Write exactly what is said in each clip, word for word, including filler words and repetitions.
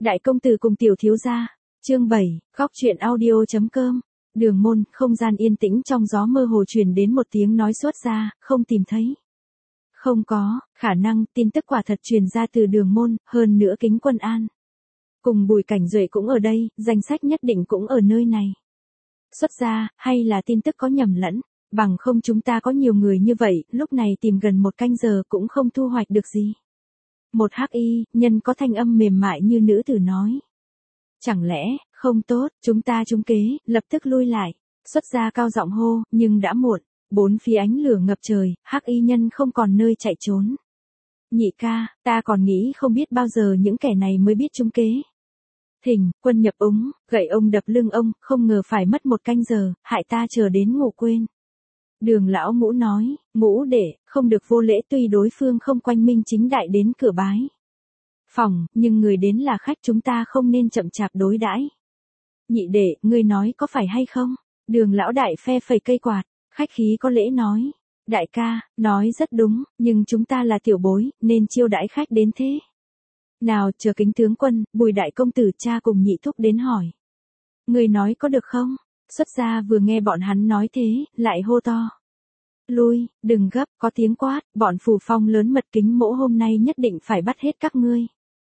Đại công tử cùng tiểu thiếu gia. Chương bảy, góc truyện audio.com. Đường môn, không gian yên tĩnh trong gió mơ hồ truyền đến một tiếng nói xuất ra, không tìm thấy. Không có, khả năng, tin tức quả thật truyền ra từ đường môn, hơn nữa Kính Quân An. Cùng Bùi Cảnh Duệ cũng ở đây, danh sách nhất định cũng ở nơi này. Xuất ra, hay là tin tức có nhầm lẫn, bằng không chúng ta có nhiều người như vậy, lúc này tìm gần một canh giờ cũng không thu hoạch được gì. Một hắc y, nhân có thanh âm mềm mại như nữ tử nói. Chẳng lẽ, không tốt, chúng ta trúng kế, lập tức lui lại. Xuất ra cao giọng hô, nhưng đã muộn, bốn phía ánh lửa ngập trời, hắc y nhân không còn nơi chạy trốn. Nhị ca, ta còn nghĩ không biết bao giờ những kẻ này mới biết trúng kế. Thình, quân nhập úng, gậy ông đập lưng ông, không ngờ phải mất một canh giờ, hại ta chờ đến ngủ quên. Đường lão ngũ nói, ngũ đệ, không được vô lễ tuy đối phương không quanh minh chính đại đến cửa bái phòng, nhưng người đến là khách chúng ta không nên chậm chạp đối đãi. Nhị đệ, ngươi nói có phải hay không? Đường lão đại phe phẩy cây quạt, khách khí có lễ nói. Đại ca, nói rất đúng, nhưng chúng ta là tiểu bối, nên chiêu đãi khách đến thế. Nào chờ Kính tướng quân, Bùi đại công tử cha cùng nhị thúc đến hỏi. Ngươi nói có được không? Xuất gia vừa nghe bọn hắn nói thế, lại hô to. Lui, đừng gấp, có tiếng quát, bọn phù phong lớn mật Kính mỗ hôm nay nhất định phải bắt hết các ngươi.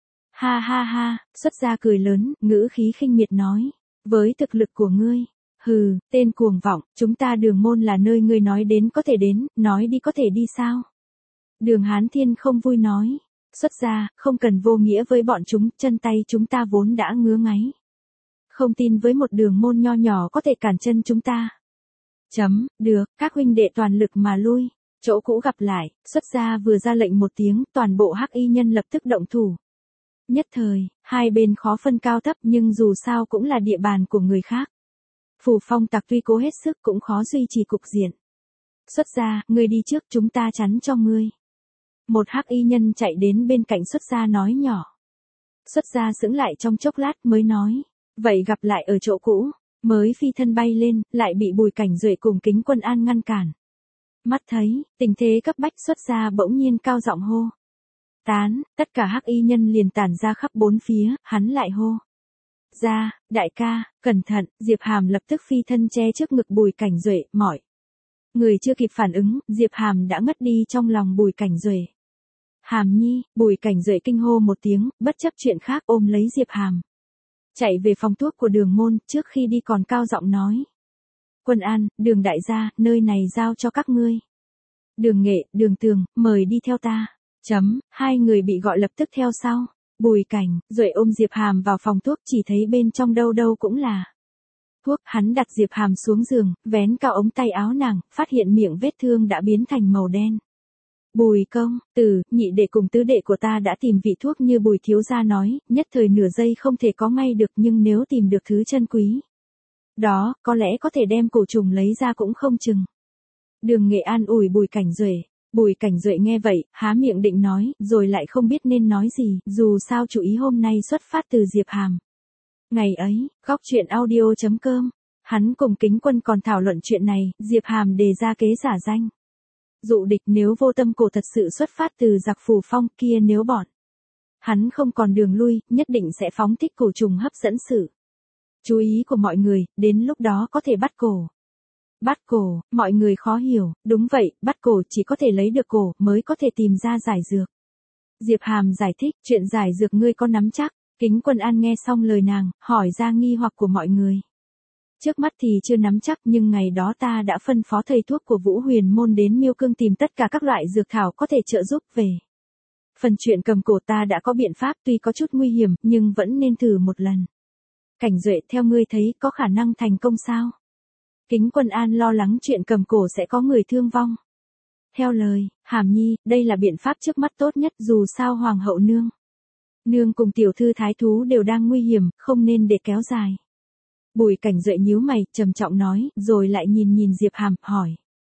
Ha ha ha, xuất gia cười lớn, ngữ khí khinh miệt nói. Với thực lực của ngươi, hừ, tên cuồng vọng, chúng ta đường môn là nơi ngươi nói đến có thể đến, nói đi có thể đi sao? Đường Hán Thiên không vui nói. Xuất gia, không cần vô nghĩa với bọn chúng, chân tay chúng ta vốn đã ngứa ngáy. Không tin với một đường môn nho nhỏ có thể cản chân chúng ta. Chấm, được, các huynh đệ toàn lực mà lui. Chỗ cũ gặp lại, xuất gia vừa ra lệnh một tiếng, toàn bộ hắc y nhân lập tức động thủ. Nhất thời, hai bên khó phân cao thấp nhưng dù sao cũng là địa bàn của người khác. Phù phong tặc tuy cố hết sức cũng khó duy trì cục diện. Xuất gia, ngươi đi trước chúng ta chắn cho ngươi. Một hắc y nhân chạy đến bên cạnh xuất gia nói nhỏ. Xuất gia sững lại trong chốc lát mới nói. Vậy gặp lại ở chỗ cũ. Mới phi thân bay lên, lại bị Bùi Cảnh Duệ cùng Kính Quân An ngăn cản. Mắt thấy, tình thế cấp bách xuất ra bỗng nhiên cao giọng hô. Tán, tất cả hắc y nhân liền tản ra khắp bốn phía, hắn lại hô. Ra, đại ca, cẩn thận, Diệp Hàm lập tức phi thân che trước ngực Bùi Cảnh Duệ, mỏi. Người chưa kịp phản ứng, Diệp Hàm đã ngất đi trong lòng Bùi Cảnh Duệ. Hàm nhi, Bùi Cảnh Duệ kinh hô một tiếng, bất chấp chuyện khác ôm lấy Diệp Hàm. Chạy về phòng thuốc của đường môn, trước khi đi còn cao giọng nói. Quân An, đường đại gia, nơi này giao cho các ngươi. Đường Nghệ, đường Tường, mời đi theo ta. Chấm, hai người bị gọi lập tức theo sau. Bùi Cảnh, Duệ ôm Diệp Hàm vào phòng thuốc chỉ thấy bên trong đâu đâu cũng là thuốc. Hắn đặt Diệp Hàm xuống giường, vén cao ống tay áo nàng, phát hiện miệng vết thương đã biến thành màu đen. Bùi công, từ, nhị đệ cùng tứ đệ của ta đã tìm vị thuốc như Bùi thiếu gia nói, nhất thời nửa giây không thể có ngay được nhưng nếu tìm được thứ chân quý. Đó, có lẽ có thể đem cổ trùng lấy ra cũng không chừng. Đường Nghệ an ủi Bùi Cảnh Duệ. Bùi Cảnh Duệ nghe vậy, há miệng định nói, rồi lại không biết nên nói gì, dù sao chủ ý hôm nay xuất phát từ Diệp Hàm. Ngày ấy, góc truyện audio.com, hắn cùng Kính Quân còn thảo luận chuyện này, Diệp Hàm đề ra kế giả danh. Dụ địch nếu vô tâm cổ thật sự xuất phát từ giặc phù phong kia nếu bọn. Hắn không còn đường lui, nhất định sẽ phóng thích cổ trùng hấp dẫn sự chú ý của mọi người, đến lúc đó có thể bắt cổ. Bắt cổ, mọi người khó hiểu, đúng vậy, bắt cổ chỉ có thể lấy được cổ mới có thể tìm ra giải dược. Diệp Hàm giải thích, chuyện giải dược ngươi có nắm chắc. Kính Quân An nghe xong lời nàng, hỏi ra nghi hoặc của mọi người. Trước mắt thì chưa nắm chắc nhưng ngày đó ta đã phân phó thầy thuốc của Vũ Huyền Môn đến Miêu Cương tìm tất cả các loại dược thảo có thể trợ giúp về. Phần chuyện cầm cổ ta đã có biện pháp tuy có chút nguy hiểm nhưng vẫn nên thử một lần. Cảnh Duệ theo ngươi thấy có khả năng thành công sao? Kính Quân An lo lắng chuyện cầm cổ sẽ có người thương vong. Theo lời, Hàm nhi, đây là biện pháp trước mắt tốt nhất dù sao Hoàng hậu nương. Nương cùng tiểu thư thái thú đều đang nguy hiểm, không nên để kéo dài. Bùi Cảnh Duệ nhíu mày, trầm trọng nói, rồi lại nhìn nhìn Diệp Hàm, hỏi.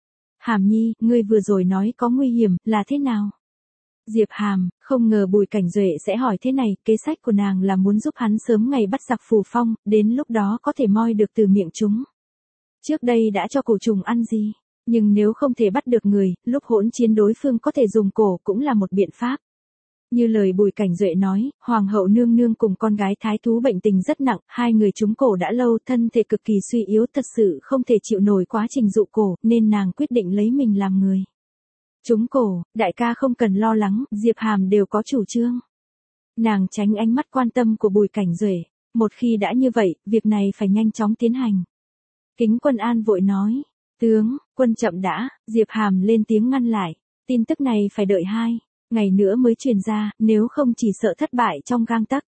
Hàm nhi, ngươi vừa rồi nói có nguy hiểm, là thế nào? Diệp Hàm, không ngờ Bùi Cảnh Duệ sẽ hỏi thế này, kế sách của nàng là muốn giúp hắn sớm ngày bắt giặc phù phong, đến lúc đó có thể moi được từ miệng chúng. Trước đây đã cho cổ trùng ăn gì, nhưng nếu không thể bắt được người, lúc hỗn chiến đối phương có thể dùng cổ cũng là một biện pháp. Như lời Bùi Cảnh Duệ nói, Hoàng hậu nương nương cùng con gái thái thú bệnh tình rất nặng, hai người trúng cổ đã lâu, thân thể cực kỳ suy yếu, thật sự không thể chịu nổi quá trình dụ cổ, nên nàng quyết định lấy mình làm người. Trúng cổ, đại ca không cần lo lắng, Diệp Hàm đều có chủ trương. Nàng tránh ánh mắt quan tâm của Bùi Cảnh Duệ, một khi đã như vậy, việc này phải nhanh chóng tiến hành. Kính Quân An vội nói, tướng, quân chậm đã, Diệp Hàm lên tiếng ngăn lại, tin tức này phải đợi hai ngày nữa mới truyền ra, nếu không chỉ sợ thất bại trong gang tấc.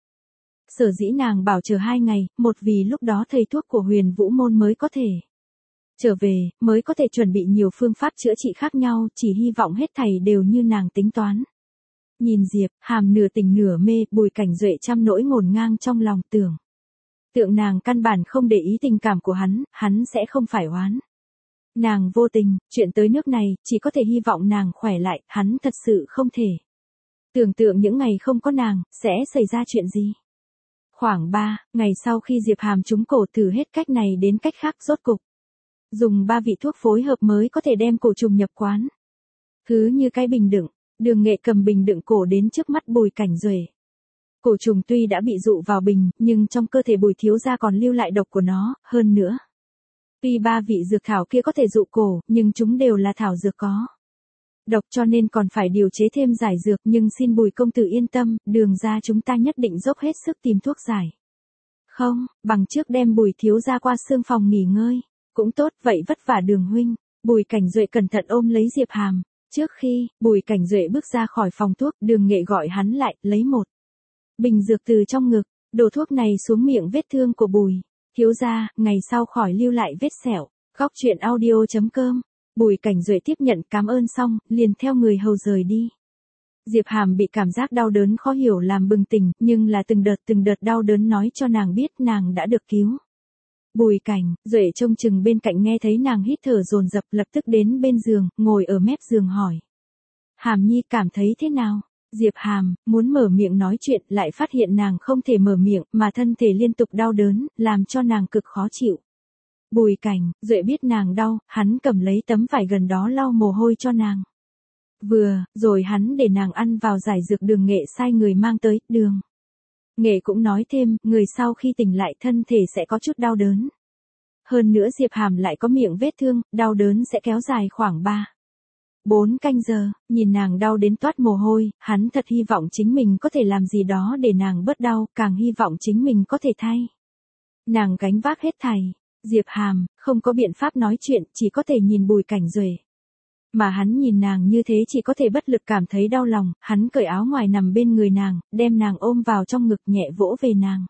Sở dĩ nàng bảo chờ hai ngày, một vì lúc đó thầy thuốc của Huyền Vũ Môn mới có thể trở về, mới có thể chuẩn bị nhiều phương pháp chữa trị khác nhau, chỉ hy vọng hết thảy đều như nàng tính toán. Nhìn Diệp Hàm nửa tỉnh nửa mê, Bùi Cảnh Duệ trăm nỗi ngổn ngang trong lòng, tưởng. Tượng nàng căn bản không để ý tình cảm của hắn, hắn sẽ không phải oán. Nàng vô tình, chuyện tới nước này, chỉ có thể hy vọng nàng khỏe lại, hắn thật sự không thể. Tưởng tượng những ngày không có nàng, sẽ xảy ra chuyện gì. Khoảng ba ngày sau khi Diệp Hàm trúng cổ, thử hết cách này đến cách khác, rốt cục dùng ba vị thuốc phối hợp mới có thể đem cổ trùng nhập quán. Cứ như cái bình đựng, Đường Nghệ cầm bình đựng cổ đến trước mắt Bùi Cảnh Duệ. Cổ trùng tuy đã bị dụ vào bình, nhưng trong cơ thể Bùi thiếu gia còn lưu lại độc của nó, hơn nữa. Tuy ba vị dược thảo kia có thể dụ cổ, nhưng chúng đều là thảo dược có độc, cho nên còn phải điều chế thêm giải dược, nhưng xin Bùi công tử yên tâm, Đường gia chúng ta nhất định dốc hết sức tìm thuốc giải. Không, bằng trước đem Bùi thiếu gia qua xương phòng nghỉ ngơi. Cũng tốt, vậy vất vả Đường huynh. Bùi Cảnh Duệ cẩn thận ôm lấy Diệp Hàm. Trước khi Bùi Cảnh Duệ bước ra khỏi phòng thuốc, Đường Nghệ gọi hắn lại, lấy một bình dược từ trong ngực, đổ thuốc này xuống miệng vết thương của Bùi thiếu gia, ngày sau khỏi lưu lại vết sẹo. Góc truyện audio chấm com. Bùi Cảnh Duệ tiếp nhận cảm ơn xong, liền theo người hầu rời đi. Diệp Hàm bị cảm giác đau đớn khó hiểu làm bừng tỉnh, nhưng là từng đợt từng đợt đau đớn nói cho nàng biết nàng đã được cứu. Bùi Cảnh Duệ trông chừng bên cạnh nghe thấy nàng hít thở dồn dập, lập tức đến bên giường, ngồi ở mép giường hỏi. Hàm Nhi cảm thấy thế nào? Diệp Hàm muốn mở miệng nói chuyện, lại phát hiện nàng không thể mở miệng, mà thân thể liên tục đau đớn, làm cho nàng cực khó chịu. Bùi Cảnh Duệ biết nàng đau, hắn cầm lấy tấm vải gần đó lau mồ hôi cho nàng. Vừa rồi hắn để nàng ăn vào giải dược Đường Nghệ sai người mang tới. Đường Nghệ cũng nói thêm, người sau khi tỉnh lại thân thể sẽ có chút đau đớn. Hơn nữa Diệp Hàm lại có miệng vết thương, đau đớn sẽ kéo dài khoảng ba bốn canh giờ, nhìn nàng đau đến toát mồ hôi, hắn thật hy vọng chính mình có thể làm gì đó để nàng bớt đau, càng hy vọng chính mình có thể thay nàng gánh vác hết thảy. Diệp Hàm không có biện pháp nói chuyện, chỉ có thể nhìn Bùi Cảnh Duệ. Mà hắn nhìn nàng như thế chỉ có thể bất lực cảm thấy đau lòng, hắn cởi áo ngoài nằm bên người nàng, đem nàng ôm vào trong ngực nhẹ vỗ về nàng.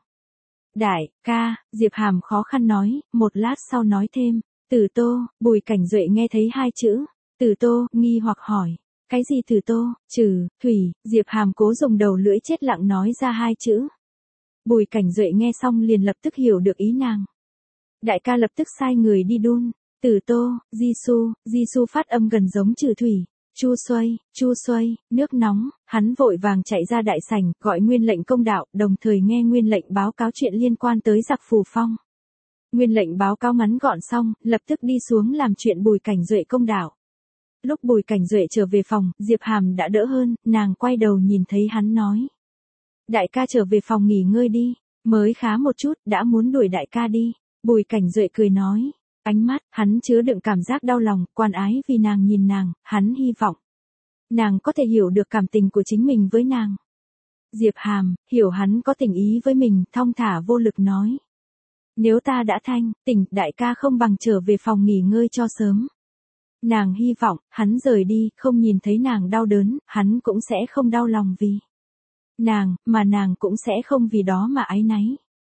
Đại ca, Diệp Hàm khó khăn nói, một lát sau nói thêm, Tử Tô. Bùi Cảnh Duệ nghe thấy hai chữ Tử Tô, nghi hoặc hỏi, cái gì Tử Tô? Trừ thủy. Diệp Hàm cố dùng đầu lưỡi chết lặng nói ra hai chữ. Bùi Cảnh Duệ nghe xong liền lập tức hiểu được ý nàng. Đại ca lập tức sai người đi đun Tử Tô, Jisoo. Jisoo phát âm gần giống trừ thủy. Chu Xuây, Chu Xuây, nước nóng. Hắn vội vàng chạy ra đại sảnh, gọi Nguyên lệnh công đạo, đồng thời nghe Nguyên lệnh báo cáo chuyện liên quan tới giặc Phù Phong. Nguyên lệnh báo cáo ngắn gọn xong, lập tức đi xuống làm chuyện Bùi Cảnh Duệ công đạo. Lúc Bùi Cảnh Duệ trở về phòng, Diệp Hàm đã đỡ hơn, nàng quay đầu nhìn thấy hắn nói. Đại ca trở về phòng nghỉ ngơi đi, mới khá một chút, đã muốn đuổi đại ca đi. Bùi Cảnh Duệ cười nói. Ánh mắt, hắn chứa đựng cảm giác đau lòng, quan ái vì nàng nhìn nàng, hắn hy vọng nàng có thể hiểu được cảm tình của chính mình với nàng. Diệp Hàm, hiểu hắn có tình ý với mình, thong thả vô lực nói. Nếu ta đã thanh, tỉnh, đại ca không bằng trở về phòng nghỉ ngơi cho sớm. Nàng hy vọng, hắn rời đi, không nhìn thấy nàng đau đớn, hắn cũng sẽ không đau lòng vì nàng, mà nàng cũng sẽ không vì đó mà áy náy.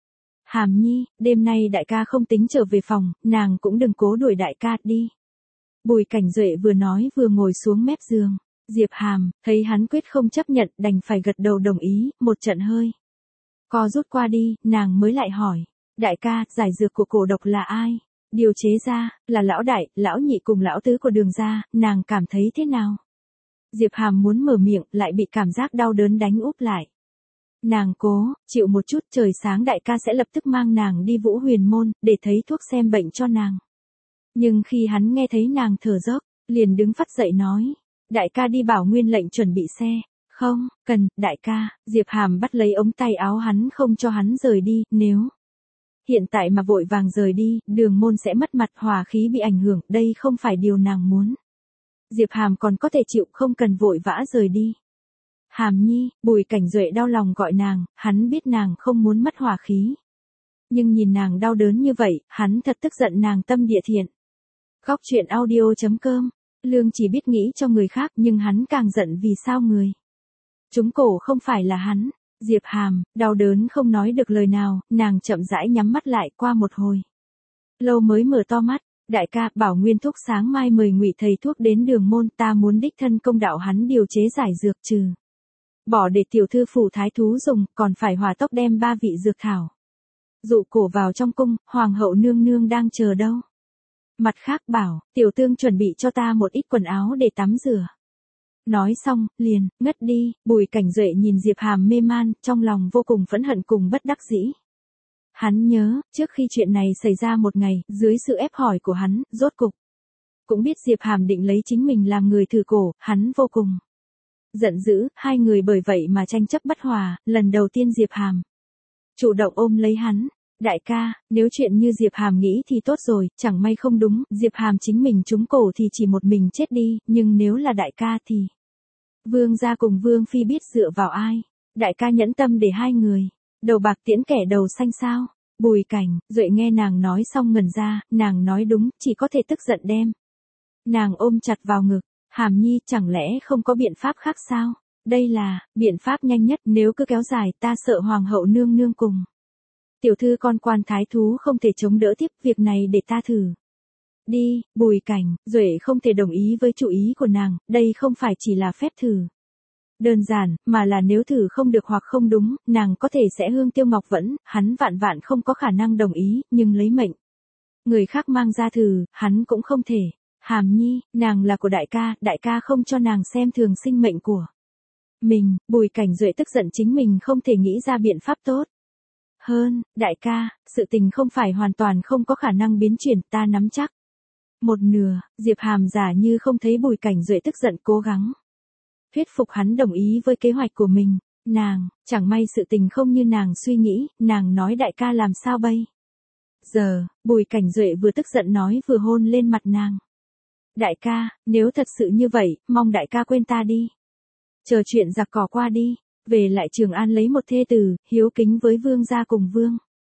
Hàm Nhi, đêm nay đại ca không tính trở về phòng, nàng cũng đừng cố đuổi đại ca đi. Bùi Cảnh Duệ vừa nói vừa ngồi xuống mép giường. Diệp Hàm, thấy hắn quyết không chấp nhận, đành phải gật đầu đồng ý, một trận hơi co rút qua đi, nàng mới lại hỏi. Đại ca, giải dược của cổ độc là ai điều chế ra? Là lão đại, lão nhị cùng lão tứ của Đường gia, nàng cảm thấy thế nào? Diệp Hàm muốn mở miệng, lại bị cảm giác đau đớn đánh úp lại. Nàng cố chịu một chút, trời sáng đại ca sẽ lập tức mang nàng đi Vũ Huyền Môn, để thấy thuốc xem bệnh cho nàng. Nhưng khi hắn nghe thấy nàng thở dốc, liền đứng phắt dậy nói. Đại ca đi bảo Nguyên lệnh chuẩn bị xe. Không, cần, đại ca, Diệp Hàm bắt lấy ống tay áo hắn không cho hắn rời đi, nếu hiện tại mà vội vàng rời đi, Đường Môn sẽ mất mặt, hòa khí bị ảnh hưởng, đây không phải điều nàng muốn. Diệp Hàm còn có thể chịu, không cần vội vã rời đi. Hàm Nhi, Bùi Cảnh Duệ đau lòng gọi nàng, hắn biết nàng không muốn mất hòa khí. Nhưng nhìn nàng đau đớn như vậy, hắn thật tức giận nàng tâm địa thiện. Góc truyện audio.com, Lương chỉ biết nghĩ cho người khác nhưng hắn càng giận vì sao người trúng cổ không phải là hắn. Diệp Hàm, đau đớn không nói được lời nào, nàng chậm rãi nhắm mắt lại, qua một hồi lâu mới mở to mắt. Đại ca, bảo Nguyên Thúc sáng mai mời Ngụy thầy thuốc đến Đường Môn, ta muốn đích thân công đạo hắn điều chế giải dược trừ bỏ để tiểu thư phủ thái thú dùng, còn phải hỏa tốc đem ba vị dược thảo dụ cổ vào trong cung, hoàng hậu nương nương đang chờ đâu. Mặt khác bảo, tiểu tương chuẩn bị cho ta một ít quần áo để tắm rửa. Nói xong, liền, ngất đi. Bùi Cảnh Duệ nhìn Diệp Hàm mê man, trong lòng vô cùng phẫn hận cùng bất đắc dĩ. Hắn nhớ, trước khi chuyện này xảy ra một ngày, dưới sự ép hỏi của hắn, rốt cục cũng biết Diệp Hàm định lấy chính mình làm người thử cổ, hắn vô cùng giận dữ, hai người bởi vậy mà tranh chấp bất hòa. Lần đầu tiên Diệp Hàm chủ động ôm lấy hắn. Đại ca, nếu chuyện như Diệp Hàm nghĩ thì tốt rồi, chẳng may không đúng, Diệp Hàm chính mình trúng cổ thì chỉ một mình chết đi, nhưng nếu là đại ca thì Vương gia cùng Vương phi biết dựa vào ai. Đại ca nhẫn tâm để hai người đầu bạc tiễn kẻ đầu xanh sao? Bùi Cảnh Duệ nghe nàng nói xong ngẩn ra, nàng nói đúng, chỉ có thể tức giận đem nàng ôm chặt vào ngực. Hàm Nhi, chẳng lẽ không có biện pháp khác sao? Đây là biện pháp nhanh nhất, nếu cứ kéo dài ta sợ hoàng hậu nương nương cùng tiểu thư con quan thái thú không thể chống đỡ tiếp, việc này để ta thử đi. Bùi Cảnh Duệ không thể đồng ý với chủ ý của nàng, đây không phải chỉ là phép thử đơn giản, mà là nếu thử không được hoặc không đúng, nàng có thể sẽ hương tiêu ngọc vẫn, hắn vạn vạn không có khả năng đồng ý, nhưng lấy mệnh người khác mang ra thử, hắn cũng không thể. Hàm Nhi, nàng là của đại ca, đại ca không cho nàng xem thường sinh mệnh của mình. Bùi Cảnh Duệ tức giận chính mình không thể nghĩ ra biện pháp tốt hơn. Đại ca, sự tình không phải hoàn toàn không có khả năng biến chuyển, ta nắm chắc một nửa. Diệp Hàm giả như không thấy Bùi Cảnh Duệ tức giận, cố gắng thuyết phục hắn đồng ý với kế hoạch của mình. Nàng, chẳng may sự tình không như nàng suy nghĩ, nàng nói đại ca làm sao bây giờ? Bùi Cảnh Duệ vừa tức giận nói vừa hôn lên mặt nàng. Đại ca, nếu thật sự như vậy, mong đại ca quên ta đi. Chờ chuyện giặc cỏ qua đi, về lại Trường An lấy một thê tử, hiếu kính với vương gia cùng vương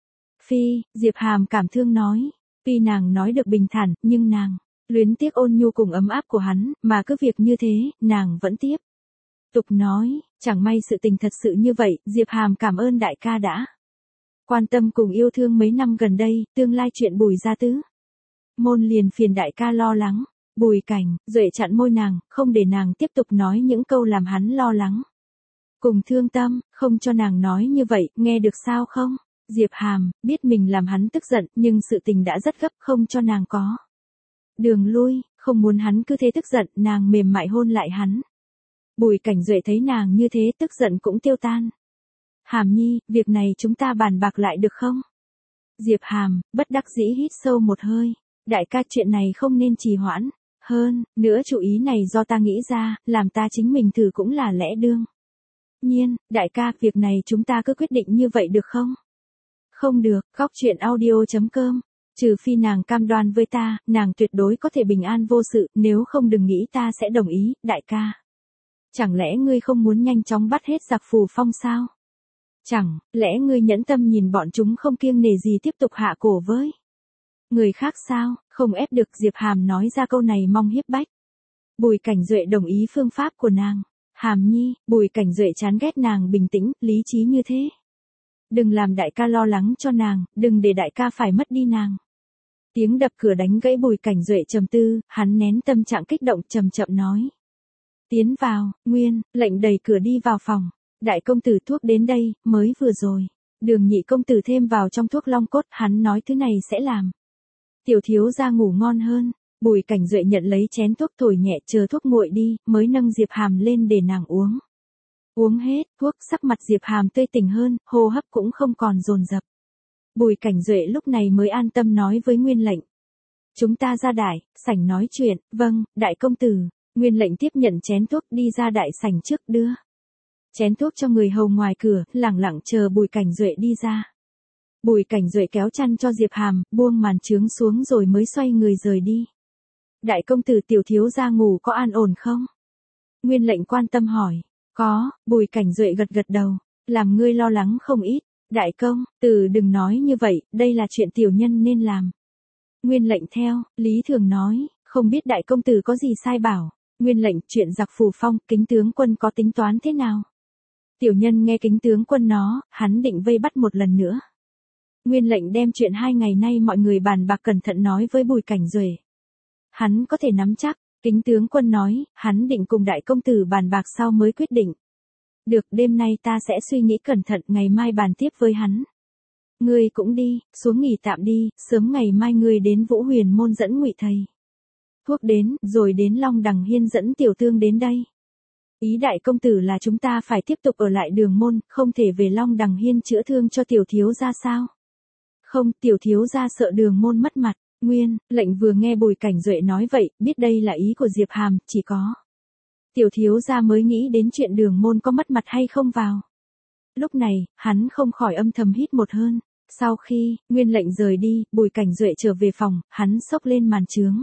phi. Diệp Hàm cảm thương nói. Tuy nàng nói được bình thản, nhưng nàng luyến tiếc ôn nhu cùng ấm áp của hắn, mà cứ việc như thế, nàng vẫn tiếp tục nói, chẳng may sự tình thật sự như vậy, Diệp Hàm cảm ơn đại ca đã quan tâm cùng yêu thương mấy năm gần đây, tương lai chuyện Bùi gia tứ môn liền phiền đại ca lo lắng. Bùi Cảnh Duệ chặn môi nàng, không để nàng tiếp tục nói những câu làm hắn lo lắng cùng thương tâm, không cho nàng nói như vậy, nghe được sao không? Diệp Hàm biết mình làm hắn tức giận, nhưng sự tình đã rất gấp, không cho nàng có đường lui, không muốn hắn cứ thế tức giận, nàng mềm mại hôn lại hắn. Bùi Cảnh Duệ thấy nàng như thế, tức giận cũng tiêu tan. Hàm Nhi, việc này chúng ta bàn bạc lại được không? Diệp Hàm bất đắc dĩ hít sâu một hơi. Đại ca, chuyện này không nên trì hoãn hơn nữa, chủ ý này do ta nghĩ ra, làm ta chính mình thử cũng là lẽ đương nhiên. Đại ca, việc này chúng ta cứ quyết định như vậy được không? Không được. Góc truyện audio.com, trừ phi nàng cam đoan với ta, nàng tuyệt đối có thể bình an vô sự, nếu không đừng nghĩ ta sẽ đồng ý. Đại ca, chẳng lẽ ngươi không muốn nhanh chóng bắt hết giặc Phù Phong sao? Chẳng lẽ ngươi nhẫn tâm nhìn bọn chúng không kiêng nể gì tiếp tục hạ cổ với người khác sao? Không ép được. Diệp Hàm nói ra câu này mong hiếp bách. Bùi Cảnh Duệ đồng ý phương pháp của nàng. Hàm Nhi, Bùi Cảnh Duệ chán ghét nàng bình tĩnh, lý trí như thế. Đừng làm đại ca lo lắng cho nàng, đừng để đại ca phải mất đi nàng. Tiếng đập cửa đánh gãy Bùi Cảnh Duệ trầm tư, hắn nén tâm trạng kích động, chậm chậm nói. Tiến vào. Nguyên lệnh đẩy cửa đi vào phòng. Đại công tử, thuốc đến đây, mới vừa rồi Đường nhị công tử thêm vào trong thuốc long cốt, hắn nói thứ này sẽ làm tiểu thiếu gia ngủ ngon hơn. Bùi Cảnh Duệ nhận lấy chén thuốc, thổi nhẹ, chờ thuốc nguội đi, mới nâng Diệp Hàm lên để nàng uống. Uống hết thuốc, sắc mặt Diệp Hàm tươi tỉnh hơn, hô hấp cũng không còn dồn dập. Bùi Cảnh Duệ lúc này mới an tâm nói với Nguyên lệnh. Chúng ta ra đại sảnh nói chuyện. Vâng, đại công tử. Nguyên lệnh tiếp nhận chén thuốc, đi ra đại sảnh trước, đưa chén thuốc cho người hầu ngoài cửa, lẳng lặng chờ Bùi Cảnh Duệ đi ra. Bùi Cảnh Duệ kéo chăn cho Diệp Hàm, buông màn trướng xuống rồi mới xoay người rời đi. Đại công tử tiểu thiếu gia ngủ có an ổn không? Nguyên lệnh quan tâm hỏi. Có, Bùi Cảnh Duệ gật gật đầu, làm ngươi lo lắng không ít. Đại công tử đừng nói như vậy, đây là chuyện tiểu nhân nên làm. Nguyên lệnh theo, Lý Thường nói, không biết đại công tử có gì sai bảo. Nguyên lệnh, chuyện giặc Phù Phong, Kính tướng quân có tính toán thế nào? Tiểu nhân nghe Kính tướng quân nó, hắn định vây bắt một lần nữa. Nguyên lệnh đem chuyện hai ngày nay mọi người bàn bạc cẩn thận nói với Bùi Cảnh Duệ. Hắn có thể nắm chắc, Kính tướng quân nói, hắn định cùng đại công tử bàn bạc sau mới quyết định. Được, đêm nay ta sẽ suy nghĩ cẩn thận, ngày mai bàn tiếp với hắn. Ngươi cũng đi, xuống nghỉ tạm đi, sớm ngày mai ngươi đến Vũ Huyền môn dẫn Ngụy thầy thuốc đến, rồi đến Long Đằng Hiên dẫn tiểu tương đến đây. Ý đại công tử là chúng ta phải tiếp tục ở lại Đường môn, không thể về Long Đằng Hiên chữa thương cho tiểu thiếu gia sao? Không, tiểu thiếu gia sợ Đường môn mất mặt. Nguyên lệnh vừa nghe Bùi Cảnh Duệ nói vậy, biết đây là ý của Diệp Hàm, chỉ có tiểu thiếu gia mới nghĩ đến chuyện Đường môn có mất mặt hay không vào. Lúc này, hắn không khỏi âm thầm hít một hơi. Sau khi Nguyên lệnh rời đi, Bùi Cảnh Duệ trở về phòng, hắn xốc lên màn trướng,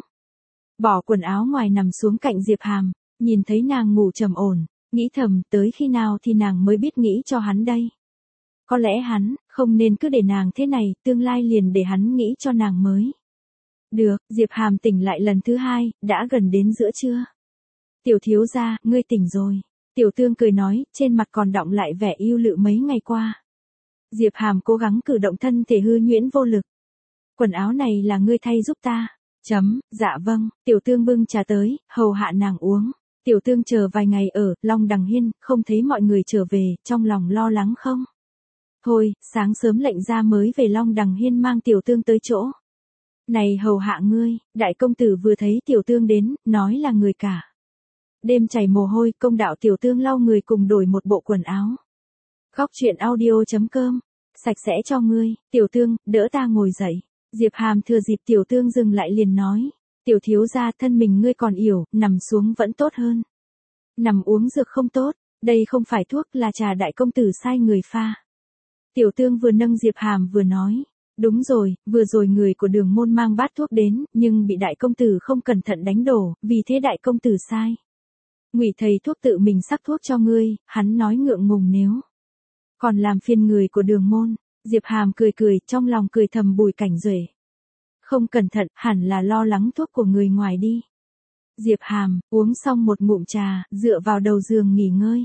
bỏ quần áo ngoài nằm xuống cạnh Diệp Hàm, nhìn thấy nàng ngủ trầm ổn, nghĩ thầm tới khi nào thì nàng mới biết nghĩ cho hắn đây. Có lẽ hắn không nên cứ để nàng thế này, tương lai liền để hắn nghĩ cho nàng mới. Được, Diệp Hàm tỉnh lại lần thứ hai, đã gần đến giữa trưa. Tiểu thiếu gia, ngươi tỉnh rồi. Tiểu tương cười nói, trên mặt còn đọng lại vẻ yêu lự mấy ngày qua. Diệp Hàm cố gắng cử động thân thể hư nhuyễn vô lực. Quần áo này là ngươi thay giúp ta. Chấm, dạ vâng, tiểu tương bưng trà tới, hầu hạ nàng uống. Tiểu tương chờ vài ngày ở Long Đằng Hiên, không thấy mọi người trở về, trong lòng lo lắng không? Thôi, sáng sớm lệnh ra mới về Long Đằng Hiên mang tiểu tương tới chỗ. Này hầu hạ ngươi, đại công tử vừa thấy tiểu tương đến, nói là người cả. Đêm chảy mồ hôi, công đạo tiểu tương lau người cùng đổi một bộ quần áo. Góc truyện audio chấm com, sạch sẽ cho ngươi, tiểu tương, đỡ ta ngồi dậy. Diệp Hàm thừa dịp tiểu tương dừng lại liền nói. Tiểu thiếu gia, thân mình ngươi còn yểu, nằm xuống vẫn tốt hơn. Nằm uống dược không tốt, đây không phải thuốc, là trà đại công tử sai người pha. Tiểu tương vừa nâng Diệp Hàm vừa nói. Đúng rồi, vừa rồi người của Đường môn mang bát thuốc đến, nhưng bị đại công tử không cẩn thận đánh đổ, vì thế đại công tử sai. Ngụy thầy thuốc tự mình sắc thuốc cho ngươi, hắn nói ngượng ngùng nếu còn làm phiền người của Đường môn. Diệp Hàm cười cười, trong lòng cười thầm Bùi Cảnh Duệ không cẩn thận, hẳn là lo lắng thuốc của người ngoài đi. Diệp Hàm uống xong một ngụm trà, dựa vào đầu giường nghỉ ngơi.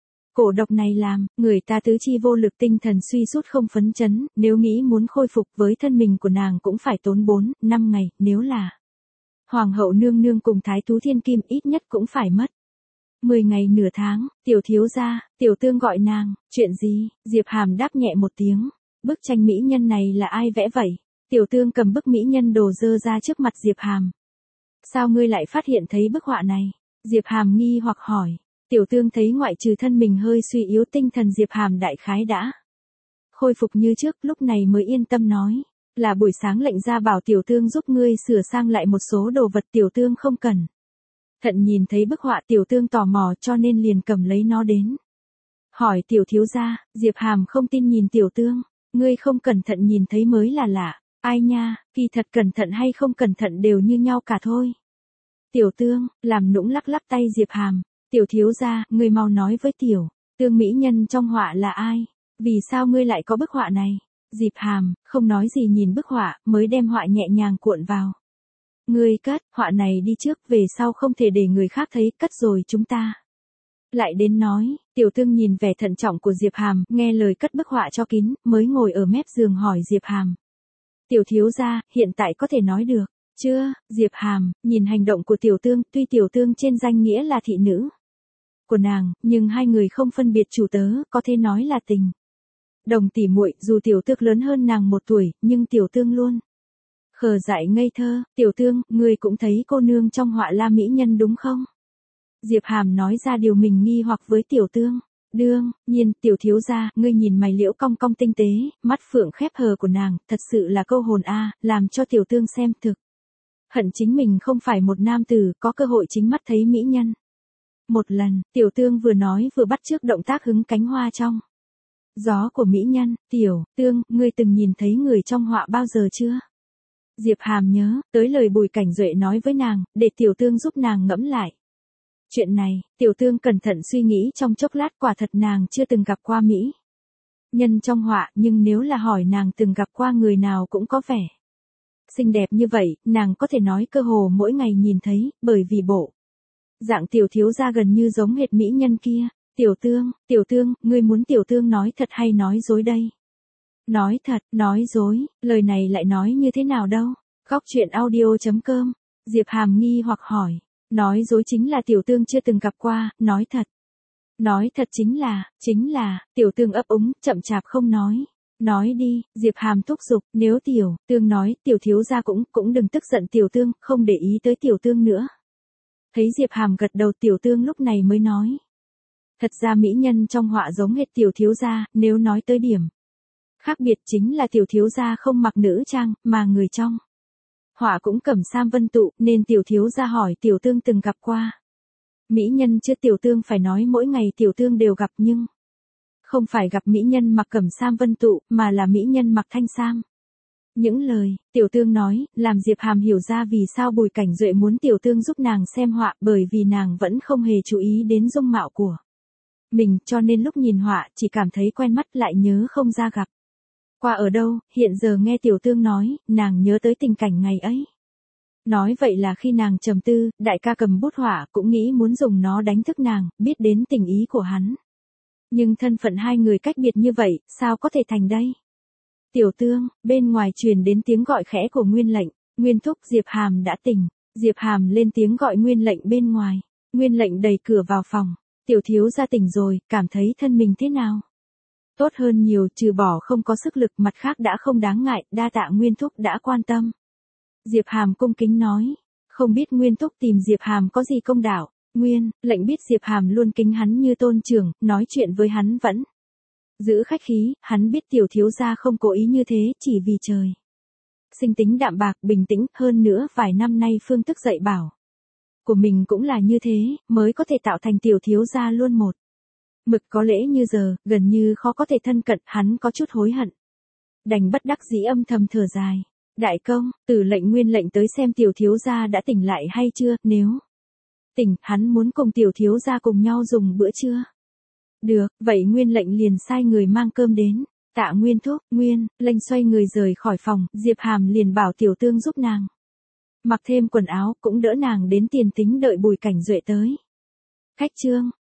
Cổ độc này làm người ta tứ chi vô lực, tinh thần suy sút không phấn chấn, nếu nghĩ muốn khôi phục với thân mình của nàng cũng phải tốn bốn, năm ngày, nếu là Hoàng hậu nương nương cùng Thái Tú Thiên Kim ít nhất cũng phải mất mười ngày nửa tháng. Tiểu thiếu gia, tiểu tương gọi nàng. Chuyện gì? Diệp Hàm đáp nhẹ một tiếng. Bức tranh mỹ nhân này là ai vẽ vậy? Tiểu tương cầm bức mỹ nhân đồ dơ ra trước mặt Diệp Hàm. Sao ngươi lại phát hiện thấy bức họa này? Diệp Hàm nghi hoặc hỏi. Tiểu tương thấy ngoại trừ thân mình hơi suy yếu, tinh thần Diệp Hàm đại khái đã khôi phục như trước, lúc này mới yên tâm nói. Là buổi sáng lệnh ra bảo tiểu tương giúp ngươi sửa sang lại một số đồ vật, tiểu tương không cần thận nhìn thấy bức họa, tiểu tương tò mò cho nên liền cầm lấy nó đến. Hỏi tiểu thiếu gia. Diệp Hàm không tin nhìn tiểu tương. Ngươi không cẩn thận nhìn thấy mới là lạ. Ai nha, kỳ thật cẩn thận hay không cẩn thận đều như nhau cả thôi. Tiểu tương, làm nũng lắc lắc tay Diệp Hàm. Tiểu thiếu gia, ngươi mau nói với tiểu tương mỹ nhân trong họa là ai? Vì sao ngươi lại có bức họa này? Diệp Hàm không nói gì nhìn bức họa, mới đem họa nhẹ nhàng cuộn vào. Ngươi cất, họa này đi trước, về sau không thể để người khác thấy, cất rồi chúng ta lại đến nói. Tiểu tương nhìn vẻ thận trọng của Diệp Hàm, nghe lời cất bức họa cho kín, mới ngồi ở mép giường hỏi Diệp Hàm. Tiểu thiếu gia, hiện tại có thể nói được chưa? Diệp Hàm nhìn hành động của tiểu tương, tuy tiểu tương trên danh nghĩa là thị nữ của nàng, nhưng hai người không phân biệt chủ tớ, có thể nói là tình đồng tỉ muội. Dù tiểu tước lớn hơn nàng một tuổi, nhưng tiểu tương luôn khờ dại ngây thơ. Tiểu tương, ngươi cũng thấy cô nương trong họa là mỹ nhân đúng không? Diệp Hàm nói ra điều mình nghi hoặc với tiểu tương. Đương nhiên, tiểu thiếu gia, ngươi nhìn mày liễu cong cong tinh tế, mắt phượng khép hờ của nàng, thật sự là câu hồn a, à, làm cho tiểu tương xem thực hận chính mình không phải một nam tử có cơ hội chính mắt thấy mỹ nhân. Một lần, Tiểu Tương vừa nói vừa bắt chước động tác hứng cánh hoa trong gió của mỹ nhân. Tiểu Tương, ngươi từng nhìn thấy người trong họa bao giờ chưa? Diệp Hàm nhớ tới lời Bùi Cảnh Duệ nói với nàng, để Tiểu Tương giúp nàng ngẫm lại. Chuyện này, Tiểu Tương cẩn thận suy nghĩ trong chốc lát, quả thật nàng chưa từng gặp qua mỹ nhân trong họa, nhưng nếu là hỏi nàng từng gặp qua người nào cũng có vẻ xinh đẹp như vậy, nàng có thể nói cơ hồ mỗi ngày nhìn thấy, bởi vì bộ dạng Tiểu thiếu gia gần như giống hệt mỹ nhân kia. Tiểu Tương, Tiểu Tương, ngươi muốn Tiểu Tương nói thật hay nói dối đây? Nói thật, nói dối, lời này lại nói như thế nào đâu? Góc truyện audio chấm com, Diệp Hàm nghi hoặc hỏi. Nói dối chính là Tiểu Tương chưa từng gặp qua, nói thật. Nói thật chính là, chính là, Tiểu Tương ấp úng, chậm chạp không nói. Nói đi, Diệp Hàm thúc giục, nếu Tiểu Tương nói, Tiểu thiếu gia cũng, cũng đừng tức giận Tiểu Tương, không để ý tới Tiểu Tương nữa. Thấy Diệp Hàm gật đầu, Tiểu Tương lúc này mới nói. Thật ra mỹ nhân trong họa giống hệt Tiểu thiếu gia, nếu nói tới điểm khác biệt chính là Tiểu thiếu gia không mặc nữ trang, mà người trong họa cũng cẩm sam vân tụ, nên Tiểu thiếu gia hỏi Tiểu Tương từng gặp qua mỹ nhân chưa? Tiểu Tương phải nói mỗi ngày Tiểu Tương đều gặp, nhưng không phải gặp mỹ nhân mặc cẩm sam vân tụ, mà là mỹ nhân mặc thanh sam. Những lời Tiểu Tương nói, làm Diệp Hàm hiểu ra vì sao Bùi Cảnh Duệ muốn Tiểu Tương giúp nàng xem họa, bởi vì nàng vẫn không hề chú ý đến dung mạo của mình, cho nên lúc nhìn họa chỉ cảm thấy quen mắt, lại nhớ không ra gặp qua ở đâu. Hiện giờ nghe Tiểu Tương nói, nàng nhớ tới tình cảnh ngày ấy. Nói vậy là khi nàng trầm tư, đại ca cầm bút họa cũng nghĩ muốn dùng nó đánh thức nàng, biết đến tình ý của hắn. Nhưng thân phận hai người cách biệt như vậy, sao có thể thành đây? Tiểu Tương, bên ngoài truyền đến tiếng gọi khẽ của Nguyên Lệnh. Nguyên thúc, Diệp Hàm đã tỉnh. Diệp Hàm lên tiếng gọi Nguyên Lệnh bên ngoài. Nguyên Lệnh đẩy cửa vào phòng. Tiểu thiếu gia tỉnh rồi, cảm thấy thân mình thế nào? Tốt hơn nhiều, trừ bỏ không có sức lực, mặt khác đã không đáng ngại, đa tạ Nguyên thúc đã quan tâm. Diệp Hàm cung kính nói. Không biết Nguyên thúc tìm Diệp Hàm có gì công đạo. Nguyên Lệnh biết Diệp Hàm luôn kính hắn như tôn trưởng, nói chuyện với hắn vẫn giữ khách khí, hắn biết Tiểu thiếu gia không cố ý như thế, chỉ vì trời sinh tính đạm bạc, bình tĩnh, hơn nữa vài năm nay phương thức dạy bảo của mình cũng là như thế, mới có thể tạo thành Tiểu thiếu gia luôn một mực có lễ như giờ, gần như khó có thể thân cận. Hắn có chút hối hận, đành bất đắc dĩ âm thầm thở dài. Đại công tử lệnh Nguyên Lệnh tới xem Tiểu thiếu gia đã tỉnh lại hay chưa, nếu tỉnh, hắn muốn cùng Tiểu thiếu gia cùng nhau dùng bữa trưa. Được, vậy Nguyên Lệnh liền sai người mang cơm đến. Tạ Nguyên thúc. Nguyên Lệnh xoay người rời khỏi phòng, Diệp Hàm liền bảo Tiểu Tương giúp nàng mặc thêm quần áo, cũng đỡ nàng đến tiền thính đợi Bùi Cảnh Duệ tới. Khách trương.